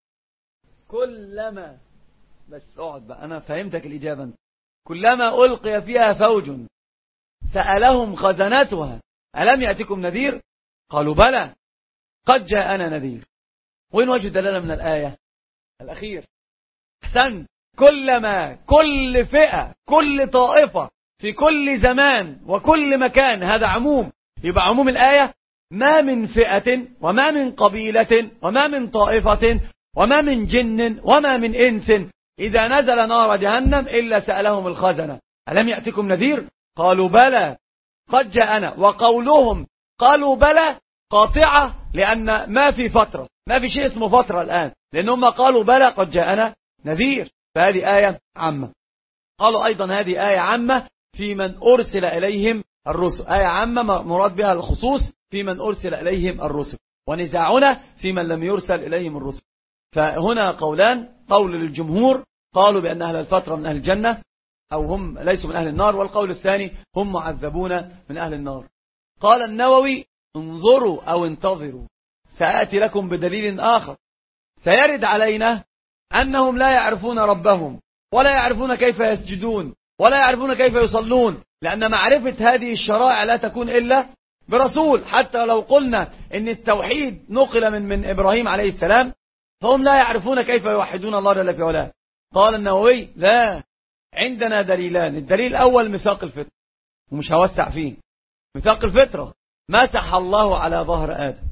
كلما بس اقعد بقى أنا فهمتك الإجابة. كلما ألقي فيها فوج سألهم خزنتها ألم يأتكم نذير؟ قالوا بلى قد جاءنا نذير. وين وجه الدلالة من الآية الأخير؟ أحسن. كلما كل فئة كل طائفة في كل زمان وكل مكان، هذا عموم. يبقى عموم الآية ما من فئة وما من قبيلة وما من طائفة وما من جن وما من إنس إذا نزل نار جهنم إلا سألهم الخزنة ألم يأتكم نذير؟ قالوا بلى قد جاءنا. وقولهم قالوا بلى قاطعة، لأن ما في فترة، ما في شيء اسمه فترة الآن، لأنهم قالوا بلى قد جاءنا نذير. فهذه آية عامة. قالوا أيضا هذه آية عامة في من أرسل إليهم الرسل، آية عامة مراد بها الخصوص في من أرسل إليهم الرسل، ونزاعنا في من لم يرسل إليهم الرسل. فهنا قولان، قول للجمهور قالوا بأن أهل الفترة من أهل الجنة أو هم ليسوا من أهل النار، والقول الثاني هم معذبون من أهل النار. قال النووي انظروا أو انتظروا سآتي لكم بدليل آخر. سيرد علينا أنهم لا يعرفون ربهم ولا يعرفون كيف يسجدون ولا يعرفون كيف يصلون، لأن معرفة هذه الشرائع لا تكون إلا برسول. حتى لو قلنا إن التوحيد نقل من من إبراهيم عليه السلام، فهم لا يعرفون كيف يوحدون الله جل في علاه. قال النووي لا، عندنا دليلان. الدليل الأول ميثاق الفطرة، ومش هوسع فيه. ميثاق الفطرة مسح الله على ظهر آدم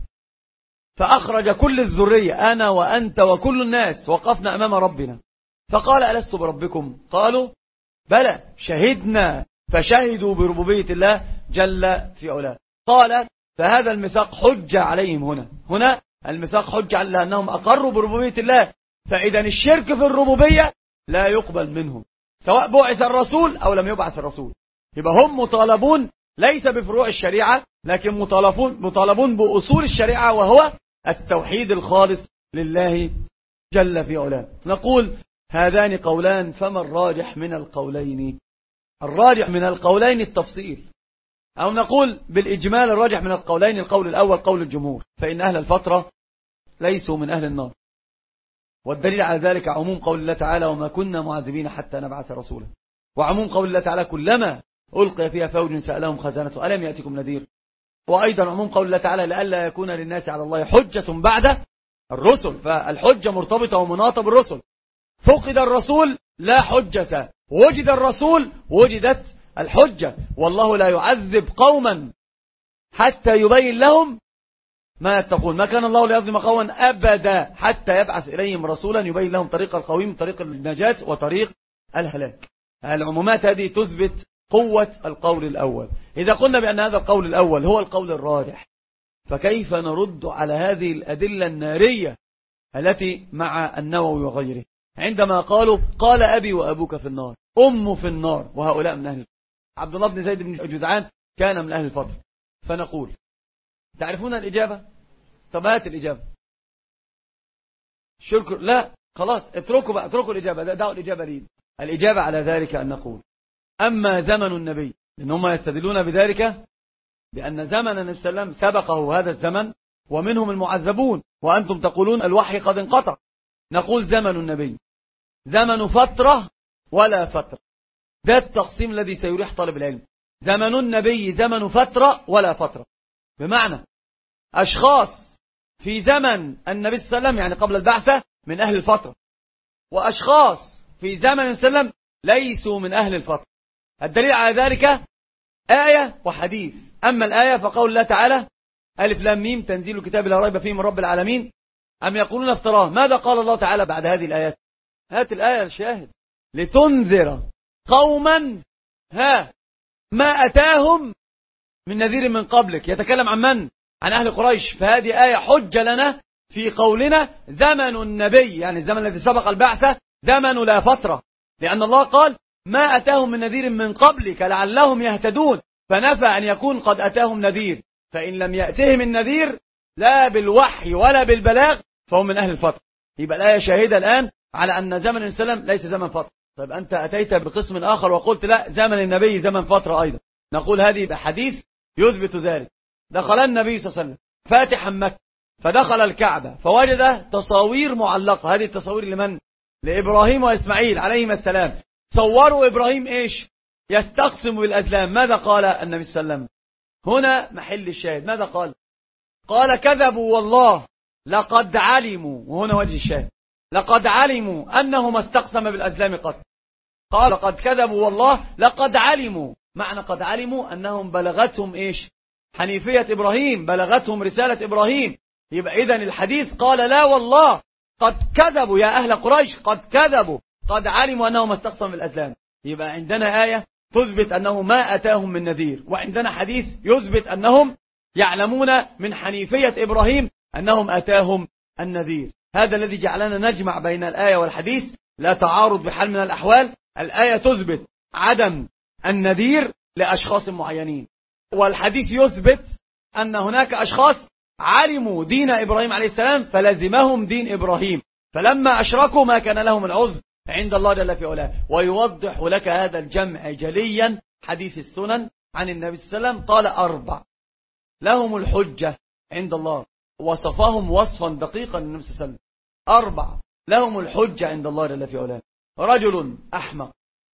فأخرج كل الذرية، أنا وأنت وكل الناس وقفنا أمام ربنا فقال ألست بربكم؟ قالوا بلى شهدنا، فشهدوا بربوبية الله جل في علاه. قال فهذا الميثاق حجة عليهم. هنا هنا الميثاق حجة على أنهم أقروا بربوبية الله. فإذا الشرك في الربوبية لا يقبل منهم سواء بعث الرسول أو لم يبعث الرسول. يبقى هم مطالبون ليس بفروع الشريعة، لكن مطالبون مطالبون بأصول الشريعة، وهو التوحيد الخالص لله جل في علاه. نقول هذان قولان، فما الراجح من القولين؟ الراجح من القولين التفصيل، أو نقول بالإجمال الراجح من القولين القول الأول قول الجمهور، فإن أهل الفترة ليسوا من أهل النار. والدليل على ذلك عموم قول الله تعالى وما كنا معذبين حتى نبعث رسولا، وعموم قول الله تعالى كلما ألقي فيها فوج سألهم خزانته ألم يأتكم نذير، وأيضا عموم قول الله تعالى لئلا يكون للناس على الله حجة بعد الرسل، فالحجة مرتبطة ومناطة بالرسل. فقد الرسول لا حجة، وجد الرسول وجدت الحجة. والله لا يعذب قوما حتى يبين لهم ما يتقون، ما كان الله ليظلم قوما أبدا حتى يبعث إليهم رسولا يبين لهم طريق القويم، طريق النجاة وطريق الهلاك. العمومات هذه تثبت قوة القول الأول. إذا قلنا بأن هذا القول الأول هو القول الراجح، فكيف نرد على هذه الأدلة النارية التي مع النووي وغيره عندما قالوا قال أبي وأبوك في النار، أم في النار، وهؤلاء من أهل الفترة. عبد الله بن زيد بن جدعان كان من أهل الفترة. فنقول تعرفون الإجابة؟ طب هات الإجابة. شكر لا خلاص اتركوا بقى، اتركوا الإجابة، دعوا الإجابة لي. الإجابة على ذلك أن نقول أما زمن النبي، إن هم يستدلون بذلك بأن زمن النبي صلى الله عليه وسلم سبقه هذا الزمن ومنهم المعذبون، وأنتم تقولون الوحي قد انقطع. نقول زمن النبي زمن فترة ولا فترة، ده التقسيم الذي سيريح طالب العلم. زمن النبي زمن فترة ولا فترة، بمعنى أشخاص في زمن النبي صلى الله عليه وسلم يعني قبل البعثة من أهل الفترة، وأشخاص في زمن النبي صلى الله عليه وسلم ليسوا من أهل الفترة. الدليل على ذلك آية وحديث. أما الآية فقول الله تعالى ألف لام ميم تنزيل الكتاب لا ريب فيه من رب العالمين أم يقولون افتراه. ماذا قال الله تعالى بعد هذه الآيات؟ هات الآية الشاهد. لتنذر قوما ها ما أتاهم من نذير من قبلك. يتكلم عن من؟ عن أهل قريش. فهذه آية حجة لنا في قولنا زمن النبي يعني الزمن الذي سبق البعثة زمن لا فترة، لأن الله قال ما أتاهم من نذير من قبلك لعلهم يهتدون، فنفى أن يكون قد أتاهم نذير. فإن لم يأتهم النذير لا بالوحي ولا بالبلاغ فهم من أهل الفترة. يبقى الآية شاهدة الآن على أن زمن النبي صلى الله عليه وسلم ليس زمن فترة. طيب أنت أتيت بقسم آخر وقلت لا زمن النبي زمن فترة أيضا. نقول هذه بحديث يثبت ذلك. دخل النبي صلى الله عليه وسلم فاتحا مكة، فدخل الكعبة فوجد تصاوير معلقة. هذه التصاوير لمن؟ لإبراهيم وإسماعيل عليهما السلام. صوروا إبراهيم إيش؟ يستقسم بالأزلام. ماذا قال النبي صلى الله عليه وسلم؟ هنا محل الشاهد. ماذا قال؟ قال كذبوا والله لقد علموا، وهنا وجه الشاهد، لقد علموا أنه ما استقسم بالأزلام قط. قال لقد كذبوا والله لقد علموا، معنى قد علموا أنهم بلغتهم إيش؟ حنيفية إبراهيم، بلغتهم رسالة إبراهيم. يبقى إذن الحديث قال لا والله قد كذبوا يا أهل قريش، قد كذبوا، قد علموا أنهم ما استقسم بالأزلام. يبقى عندنا آية تثبت أنه ما أتاهم من نذير، وعندنا حديث يثبت أنهم يعلمون من حنيفية إبراهيم أنهم أتاهم النذير. هذا الذي جعلنا نجمع بين الآية والحديث، لا تعارض بحال من الأحوال. الآية تثبت عدم النذير لأشخاص معينين، والحديث يثبت أن هناك أشخاص علموا دين إبراهيم عليه السلام فلزمهم دين إبراهيم، فلما أشركوا ما كان لهم العذر عند الله جل في علاه. ويوضح لك هذا الجمع جليا حديث السنن عن النبي صلى الله عليه وسلم قال أربع لهم الحجة عند الله، وصفهم وصفا دقيقا النبي صلى الله عليه وسلم. أربع لهم الحجة عند الله جل في علاه: رجل أحمق،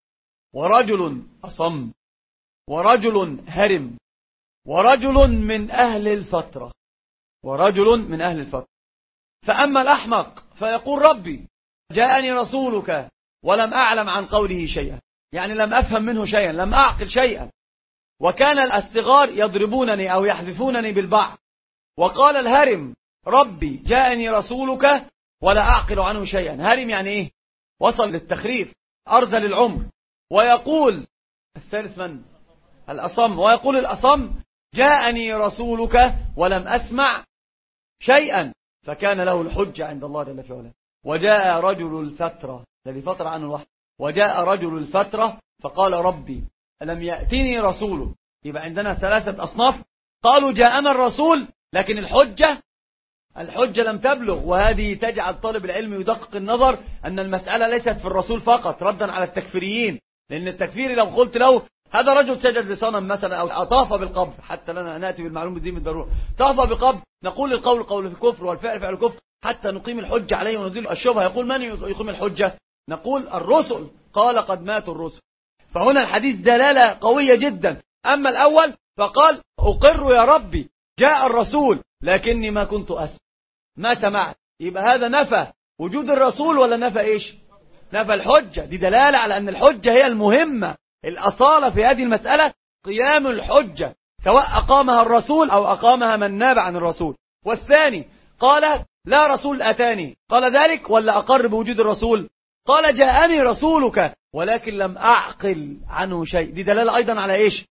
ورجل أصم، ورجل هرم، ورجل من أهل الفترة، ورجل من أهل الفترة. فأما الأحمق فيقول ربي جاءني رسولك ولم أعلم عن قوله شيئا، يعني لم أفهم منه شيئا، لم أعقل شيئا، وكان الصغار يضربونني أو يحذفونني بالبعض. وقال الهرم ربي جاءني رسولك ولا أعقل عنه شيئا. هرم يعني إيه؟ وصل للتخريف، أرذل العمر. ويقول الثالث من؟ الأصم. ويقول الأصم جاءني رسولك ولم أسمع شيئا، فكان له الحجة عند الله جل في علاه. وجاء رجل الفترة الذي فتر عنه الوحي، وجاء رجل الفترة فقال ربي ألم يأتني رسول. يبقى عندنا ثلاثة أصناف قالوا جاءنا الرسول، لكن الحجة الحجة لم تبلغ. وهذه تجعل طالب العلم يدقق النظر أن المسألة ليست في الرسول فقط، ردا على التكفيريين. لأن التكفيري لو قلت له هذا رجل سجد لصنم مثلا أو أطاف بالقبر، حتى لنا نأتي بالمعلوم بالدين بالضرورة، طاف بقبر، نقول القول قول في كفر والفعل فعل كفر، حتى نقيم الحجة عليه ونزيل الشبهة. يقول من يقيم الحجة؟ نقول الرسل، قال قد ماتوا الرسل. فهنا الحديث دلالة قوية جدا. أما الأول فقال أقر يا ربي جاء الرسول لكني ما كنت أسمع ما سمعت. يبقى هذا نفى وجود الرسول ولا نفى إيش؟ نفى الحجة. دي دلالة على أن الحجة هي المهمة. الأصالة في هذه المسألة قيام الحجة، سواء أقامها الرسول أو أقامها من ناب عن الرسول. والثاني قال لا رسول أتاني، قال ذلك ولا أقر بوجود الرسول؟ قال جاءني رسولك ولكن لم أعقل عنه شيء. دي دلالة أيضا على إيش؟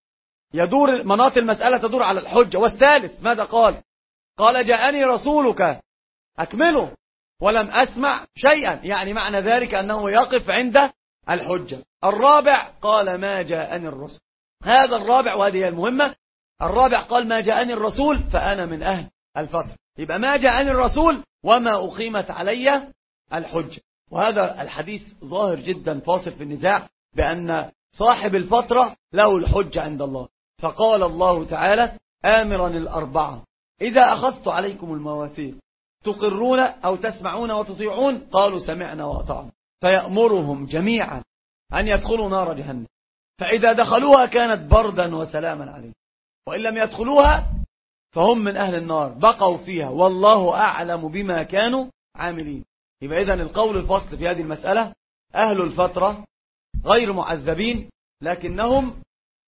يدور مناط المسألة تدور على الحجة. والثالث ماذا قال؟ قال جاءني رسولك أكمله ولم أسمع شيئا، يعني معنى ذلك أنه يقف عند الحجة. الرابع قال ما جاءني الرسول. هذا الرابع وهذه هي المهمة. الرابع قال ما جاءني الرسول فأنا من أهل الفترة. يبقى ما جاءني الرسول وما أقيمت علي الحجة. وهذا الحديث ظاهر جدا فاصل في النزاع بأن صاحب الفترة له الحجة عند الله. فقال الله تعالى آمرا الأربعة إذا أخذت عليكم المواثيق تقرون أو تسمعون وتطيعون؟ قالوا سمعنا وأطعنا. فيأمرهم جميعا أن يدخلوا نار جهنم، فإذا دخلوها كانت بردا وسلاما عليهم، وإن لم يدخلوها فهم من أهل النار بقوا فيها والله أعلم بما كانوا عاملين. يبقى إذن القول الفصل في هذه المسألة أهل الفترة غير معذبين لكنهم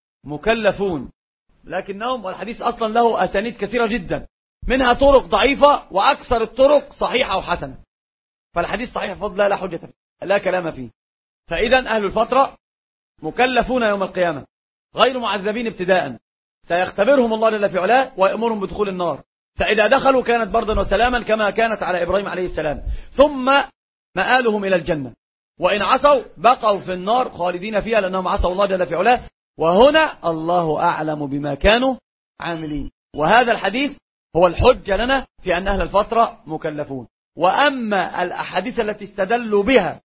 مكلفون، لكنهم والحديث أصلا له أسانيد كثيرة جدا، منها طرق ضعيفة وأكثر الطرق صحيحة وحسنة. فالحديث صحيح بفضل لا حجة فيه لا كلام فيه. فإذا أهل الفترة مكلفون يوم القيامة غير معذبين ابتداء، سيختبرهم الله جل في علاه ويأمرهم بدخول النار، فإذا دخلوا كانت بردا وسلاما كما كانت على إبراهيم عليه السلام، ثم مآلهم إلى الجنة، وإن عصوا بقوا في النار خالدين فيها لأنهم عصوا الله جل في علاه. وهنا الله أعلم بما كانوا عاملين. وهذا الحديث هو الحجة لنا في أن أهل الفترة مكلفون. وأما الأحاديث التي استدلوا بها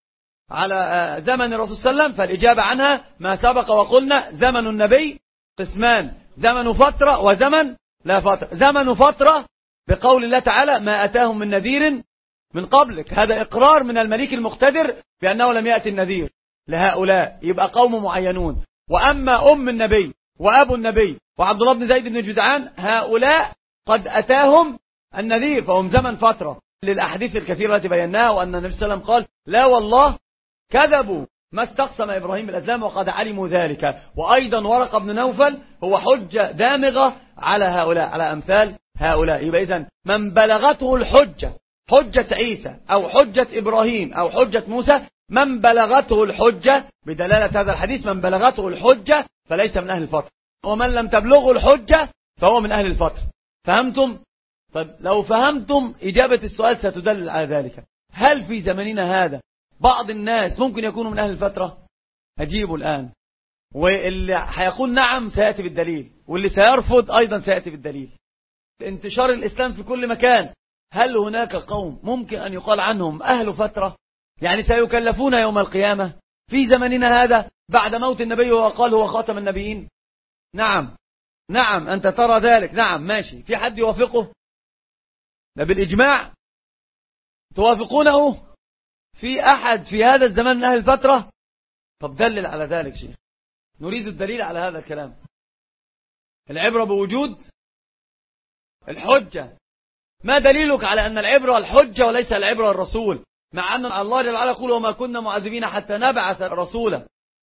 على زمن الرسول صلى الله عليه وسلم فالإجابة عنها ما سبق وقلنا. زمن النبي قسمان، زمن فترة وزمن لا فترة. زمن فترة بقول الله تعالى ما أتاهم من نذير من قبلك، هذا إقرار من الملك المقتدر بأنه لم يأتي النذير لهؤلاء، يبقى قوم معينون. وأما أم النبي وأبو النبي وعبد الله بن زيد بن جدعان هؤلاء قد أتاهم النذير فهم زمن فترة، للأحاديث الكثيرة التي بيناها وأن النبي صلى الله عليه وسلم قال لا والله كذبوا ما استقسم إبراهيم بالأزلام وقد علموا ذلك. وأيضا ورقة بن نوفل هو حجة دامغة على هؤلاء على أمثال هؤلاء. يبقى إذن من بلغته الحجة حجة عيسى أو حجة إبراهيم أو حجة موسى، من بلغته الحجة بدلالة هذا الحديث من بلغته الحجة فليس من أهل الفترة، ومن لم تبلغه الحجة فهو من أهل الفترة. فهمتم؟ طيب لو فهمتم إجابة السؤال ستدل على ذلك. هل في زمننا هذا بعض الناس ممكن يكونوا من أهل الفترة؟ أجيبوا الآن. واللي هيقول نعم سيأتي بالدليل، واللي سيرفض أيضا سيأتي بالدليل. انتشار الإسلام في كل مكان، هل هناك قوم ممكن أن يقال عنهم أهل فترة؟ يعني سيكلفون يوم القيامة في زمننا هذا بعد موت النبي وقال هو خاتم النبيين؟ نعم نعم أنت ترى ذلك، نعم ماشي. في حد يوافقه؟ ده بالإجماع توافقونه؟ في أحد في هذا الزمان من أهل الفترة؟ طب دلل على ذلك شيخ، نريد الدليل على هذا الكلام. العبرة بوجود الحجة. ما دليلك على أن العبرة الحجة وليس العبرة الرسول، مع أن الله جل وعلا يقول وما كنا معذبين حتى نبعث رسولا؟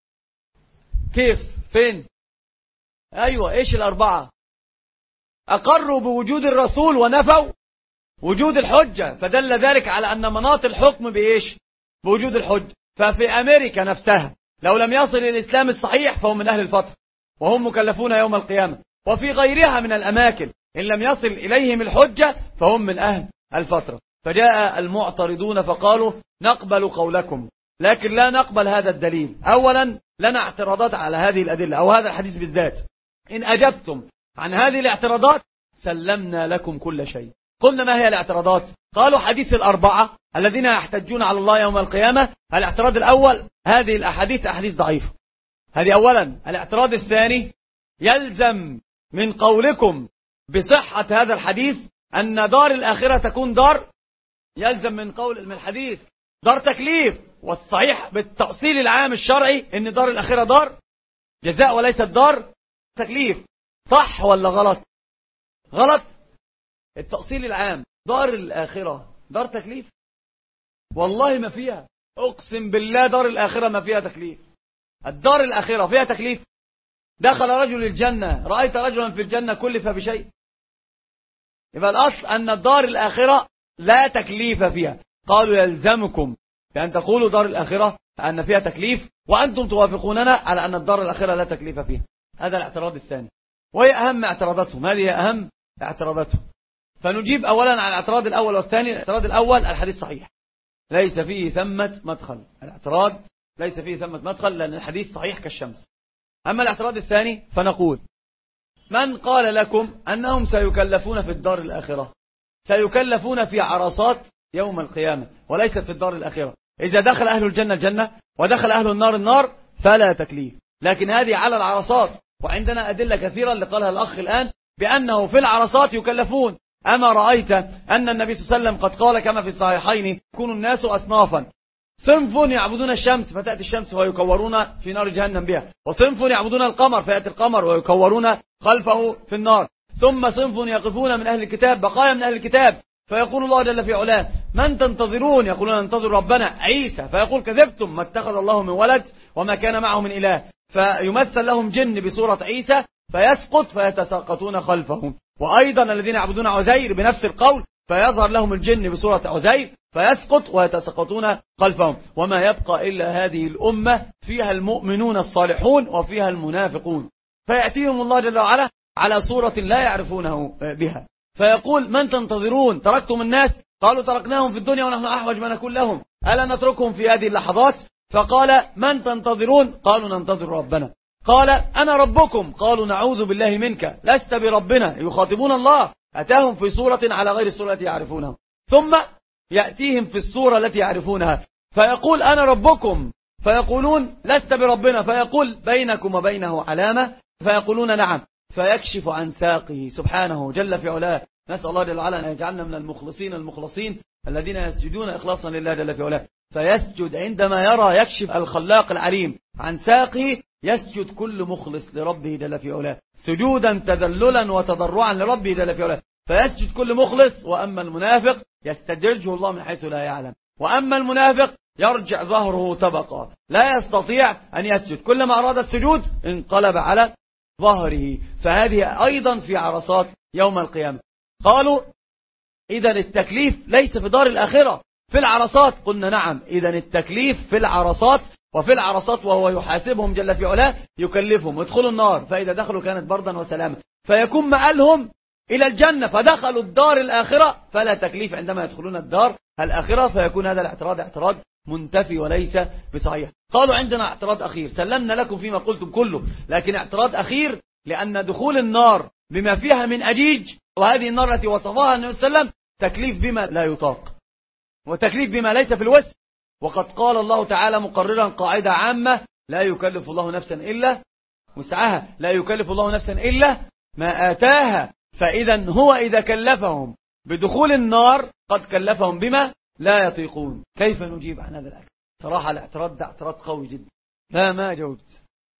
كيف؟ فين؟ أيوة إيش الأربعة؟ أقروا بوجود الرسول ونفوا وجود الحجة، فدل ذلك على أن مناط الحكم بإيش؟ بوجود الحجة. ففي أمريكا نفسها لو لم يصل الإسلام الصحيح فهم من أهل الفترة وهم مكلفون يوم القيامة، وفي غيرها من الأماكن إن لم يصل إليهم الحجة فهم من أهل الفترة. فجاء المعترضون فقالوا نقبل قولكم لكن لا نقبل هذا الدليل. أولا لنا اعتراضات على هذه الأدلة أو هذا الحديث بالذات. إن أجبتم عن هذه الاعتراضات سلمنا لكم كل شيء. قلنا ما هي الاعتراضات؟ قالوا حديث الأربعة الذين يحتجون على الله يوم القيامة. الاعتراض الأول هذه الأحاديث أحاديث ضعيفة، هذه أولا. الاعتراض الثاني يلزم من قولكم بصحة هذا الحديث أن دار الآخرة تكون دار يلزم من قول من الحديث دار تكليف، والصحيح بالتأصيل العام الشرعي ان دار الآخرة دار جزاء وليست دار تكليف. صح ولا غلط؟ غلط. التأصيل العام دار الآخرة دار تكليف؟ والله ما فيها، اقسم بالله دار الآخرة ما فيها تكليف. الدار الآخرة فيها تكليف؟ دخل رجل الجنة، رأيت رجلا في الجنة كلف بشيء؟ يبقى الأصل أن الدار الآخرة لا تكليف فيها. قالوا يلزمكم بأن تقولوا دار الآخرة أن فيها تكليف، وأنتم توافقوننا على أن الدار الآخرة لا تكليف فيها. هذا الاعتراض الثاني، وهي أهم اعتراضاتهم، هذه أهم اعتراضاتهم. فنجيب أولا على الاعتراض الأول والثاني. الاعتراض الأول الحديث صحيح ليس فيه ثمة مدخل، الاعتراض ليس فيه ثمة مدخل لأن الحديث صحيح كالشمس. أما الاعتراض الثاني فنقول من قال لكم أنهم سيكلفون في الدار الآخرة؟ سيكلفون في عرصات يوم القيامة وليست في الدار الآخرة. إذا دخل أهل الجنة الجنة ودخل أهل النار النار فلا تكليف، لكن هذه على العرصات، وعندنا أدلة كثيرة اللي قالها الأخ الآن بأنه في العرصات يكلفون. أما رأيت أن النبي صلى الله عليه وسلم قد قال كما في الصحيحين يكون الناس أصنافا، صنف يعبدون الشمس فتأتي الشمس ويكورون في نار جهنم بها، وصنف يعبدون القمر فيأتي القمر ويكورون خلفه في النار، ثم صنف يقفون من أهل الكتاب بقايا من أهل الكتاب فيقول الله جل في علاه من تنتظرون؟ يقولون ننتظر ربنا عيسى، فيقول كذبتم ما اتخذ الله من ولد وما كان معه من إله، فيمثل لهم جن بصورة عيسى فيسقط فيتساقطون خلفهم. وأيضا الذين يعبدون عزير بنفس القول فيظهر لهم الجن بصورة عزير فيسقط ويتسقطون خلفهم. وما يبقى إلا هذه الأمة فيها المؤمنون الصالحون وفيها المنافقون، فيأتيهم الله جل وعلا على صورة لا يعرفونه بها فيقول من تنتظرون؟ تركتم الناس؟ قالوا تركناهم في الدنيا ونحن أحوج ما نكون لهم، ألا نتركهم في هذه اللحظات؟ فقال من تنتظرون؟ قالوا ننتظر ربنا. قال أنا ربكم؟ قالوا نعوذ بالله منك لست بربنا. يخاطبون الله، أتاهم في صورة على غير الصورة التي يعرفونها، ثم يأتيهم في الصورة التي يعرفونها فيقول أنا ربكم، فيقولون لست بربنا، فيقول بينكم وبينه علامة، فيقولون نعم، فيكشف عن ساقه سبحانه جل في علاه. نسأل الله جل وعلا أن يجعلنا من المخلصين المخلصين الذين يسجدون إخلاصا لله جل في علاه. فيسجد عندما يرى يكشف الخلاق العليم عن ساقه، يسجد كل مخلص لربه جل في علاه سجودا تذللا وتضرعا لربه جل في علاه، فيسجد كل مخلص. وأما المنافق يستدرجه الله من حيث لا يعلم، وأما المنافق يرجع ظهره طبقا لا يستطيع أن يسجد، كلما أراد السجود انقلب على ظهره. فهذه أيضا في عرصات يوم القيامة. قالوا إذا التكليف ليس في دار الآخرة في العرصات؟ قلنا نعم، إذا التكليف في العرصات، وفي العرصات وهو يحاسبهم جل في علاه يكلفهم ادخلوا النار، فإذا دخلوا كانت بردا وسلاما، فيكون مآلهم إلى الجنة، فدخلوا الدار الآخرة فلا تكليف عندما يدخلون الدار الآخرة، فيكون هذا الاعتراض اعتراض منتفي وليس بصحيح. قالوا عندنا اعتراض أخير، سلمنا لكم فيما قلتم كله، لكن اعتراض أخير لأن دخول النار بما فيها من أجيج، وهذه النار التي وصفها النبي صلى الله عليه وسلم تكليف بما لا يطاق وتكليف بما ليس في الوسع. وقد قال الله تعالى مقررا قاعدة عامة لا يكلف الله نفسا إلا وسعها، لا يكلف الله نفسا إلا ما آتاها. فإذا هو إذا كلفهم بدخول النار قد كلفهم بما لا يطيقون. كيف نجيب عن هذا الأكل؟ صراحة الاعتراض ده اعتراض قوي جدا. لا ما جاوبت،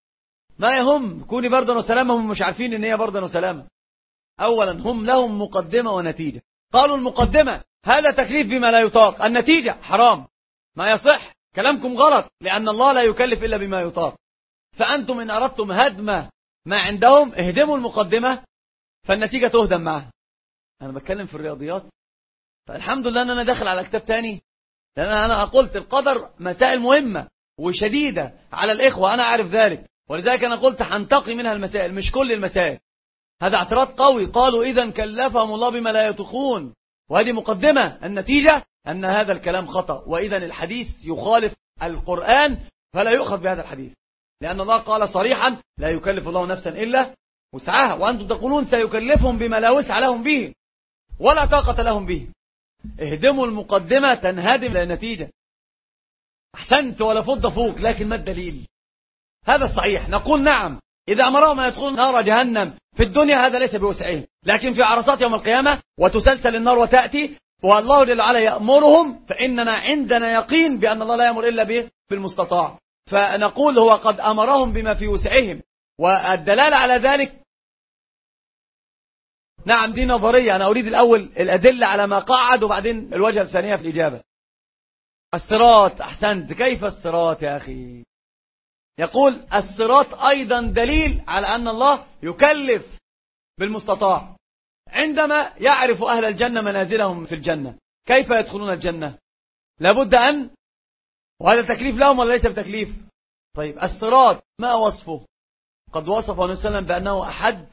ما يهم كوني بردا وسلامة، هم مش عارفين ان هي بردا وسلامة. اولا هم لهم مقدمة ونتيجة، قالوا المقدمة هذا تكليف بما لا يطاق، النتيجة حرام ما يصح، كلامكم غلط لأن الله لا يكلف إلا بما يطاق. فأنتم إن أردتم هدم ما عندهم اهدموا المقدمة فالنتيجة تهدم معها. أنا بتكلم في الرياضيات، فالحمد لله أن أنا داخل على كتاب تاني، لأن أنا قلت القدر مسائل مهمة وشديدة على الإخوة، أنا أعرف ذلك، ولذلك أنا قلت هنتقي منها المسائل مش كل المسائل. هذا اعتراض قوي، قالوا إذا كلفهم الله بما لا يطيقون، وهذه مقدمة. النتيجة أن هذا الكلام خطأ، وإذا الحديث يخالف القرآن فلا يؤخذ بهذا الحديث، لأن الله قال صريحا لا يكلف الله نفسا إلا وسعها، وأنتم تقولون سيكلفهم بما لا وسع لهم به ولا طاقة لهم به. اهدموا المقدمة تنهدم النتيجة. أحسنت ولا فض فوق، لكن ما الدليل؟ هذا الصحيح، نقول نعم إذا أمرهم أن يدخلون نار جهنم في الدنيا هذا ليس بوسعهم، لكن في عرصات يوم القيامة وتسلسل النار وتأتي والله جل وعلا يأمرهم، فإننا عندنا يقين بأن الله لا يأمر إلا به بالمستطاع، فنقول هو قد أمرهم بما في وسعهم. والدلالة على ذلك، نعم دي نظرية، أنا أريد الأول الأدلة على ما قعد وبعدين الوجهة الثانية في الإجابة. الصراط، أحسنت، كيف الصراط يا أخي؟ يقول الصراط أيضا دليل على أن الله يكلف بالمستطاع. عندما يعرف أهل الجنة منازلهم في الجنة، كيف يدخلون الجنة؟ لابد أن، وهذا تكليف لهم ولا ليس بتكليف؟ طيب الصراط ما وصفه؟ قد وصفه النبي صلى الله عليه وسلم بأنه أحد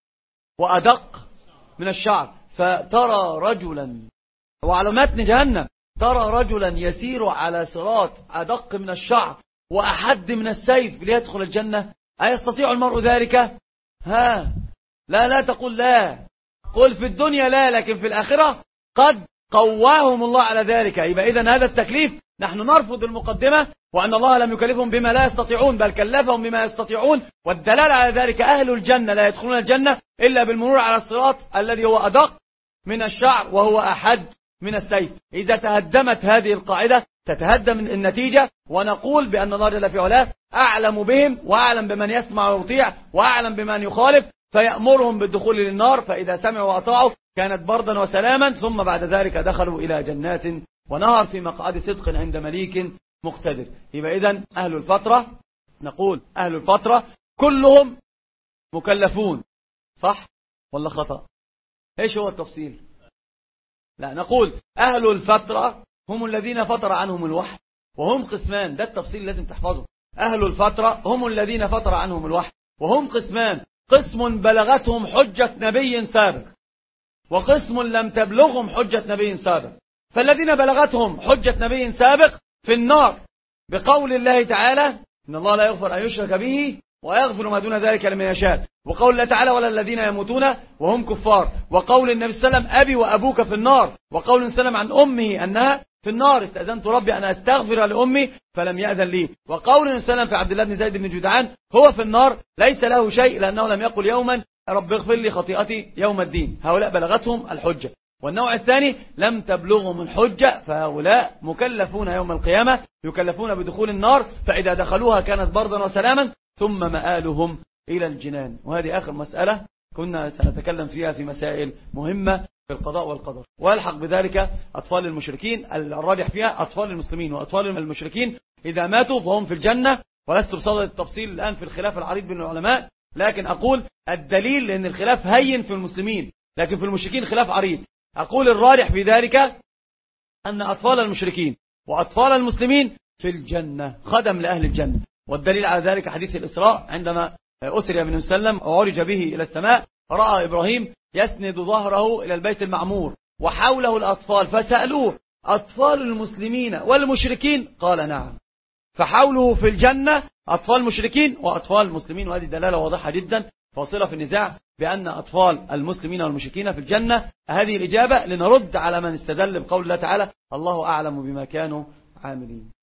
وأدق من الشعر، فترى رجلا، وعلى متن جهنم، ترى رجلا يسير على صراط أدق من الشعر وأحد من السيف ليدخل الجنة. أيستطيع المرء ذلك؟ ها، لا لا تقول لا، قل في الدنيا لا، لكن في الآخرة قد قواهم الله على ذلك. يبقى إذن هذا التكليف نحن نرفض المقدمة، وأن الله لم يكلفهم بما لا يستطيعون، بل كلفهم بما يستطيعون. والدلالة على ذلك أهل الجنة لا يدخلون الجنة إلا بالمرور على الصراط الذي هو أدق من الشعر وهو أحد من السيف. إذا تهدمت هذه القاعدة تتهدم النتيجة، ونقول بأن الله جل في علاه أعلم بهم وأعلم بمن يسمع ويطيع وأعلم بمن يخالف، فيأمرهم بالدخول للنار، فإذا سمعوا وأطاعوا كانت بردا وسلاما، ثم بعد ذلك دخلوا إلى جنات ونهر في مقعد صدق عند مليك مقتدر. يبقى إذن أهل الفترة، نقول أهل الفترة كلهم مكلفون، صح ولا خطأ؟ إيش هو التفصيل؟ لا، نقول أهل الفترة هم الذين فتر عنهم الوحي، وهم قسمان، ده التفصيل لازم تحفظه. أهل الفترة هم الذين فتر عنهم الوحي، وهم قسمان، قسم بلغتهم حجة نبي سابق، وقسم لم تبلغهم حجة نبي سابق. فالذين بلغتهم حجة نبي سابق في النار، بقول الله تعالى إن الله لا يغفر أن يشرك به ويغفر ما دون ذلك لمن يشاء، وقول الله تعالى ولا الذين يموتون وهم كفار، وقول النبي صلى الله عليه وسلم أبي وأبوك في النار، وقول النبي صلى الله عليه وسلم عن أمه أنها في النار، استأذنت ربي أن أستغفر لأمي فلم يأذن لي، وقول النبي صلى الله عليه وسلم في عبد الله بن زيد بن جدعان هو في النار ليس له شيء لأنه لم يقل يوما رب اغفر لي خطيئتي يوم الدين. هؤلاء بلغتهم الحجة. والنوع الثاني لم تبلغهم الحجة، فهؤلاء مكلفون يوم القيامة، يكلفون بدخول النار، فإذا دخلوها كانت بردا وسلاما، ثم مآلهم إلى الجنان. وهذه آخر مسألة كنا سنتكلم فيها في مسائل مهمة في القضاء والقدر، ويلحق بذلك أطفال المشركين. الراجح فيها أطفال المسلمين وأطفال المشركين إذا ماتوا فهم في الجنة، ولست بصدد التفصيل الآن في الخلاف العريض بين العلماء، لكن أقول الدليل لأن الخلاف هين في المسلمين، لكن في المشركين خلاف عريض. أقول الراجح في ذلك أن أطفال المشركين وأطفال المسلمين في الجنة، خدم لأهل الجنة. والدليل على ذلك حديث الإسراء، عندما أسري بن وسلم وعرج به إلى السماء، رأى إبراهيم يسند ظهره إلى البيت المعمور وحوله الأطفال، فسألوه أطفال المسلمين والمشركين؟ قال نعم. فحوله في الجنة أطفال مشركين وأطفال مسلمين، وهذه دلالة واضحة جدا فاصلة في النزاع بأن أطفال المسلمين والمشركين في الجنة. هذه الإجابة لنرد على من استدل بقول الله تعالى الله أعلم بما كانوا عاملين.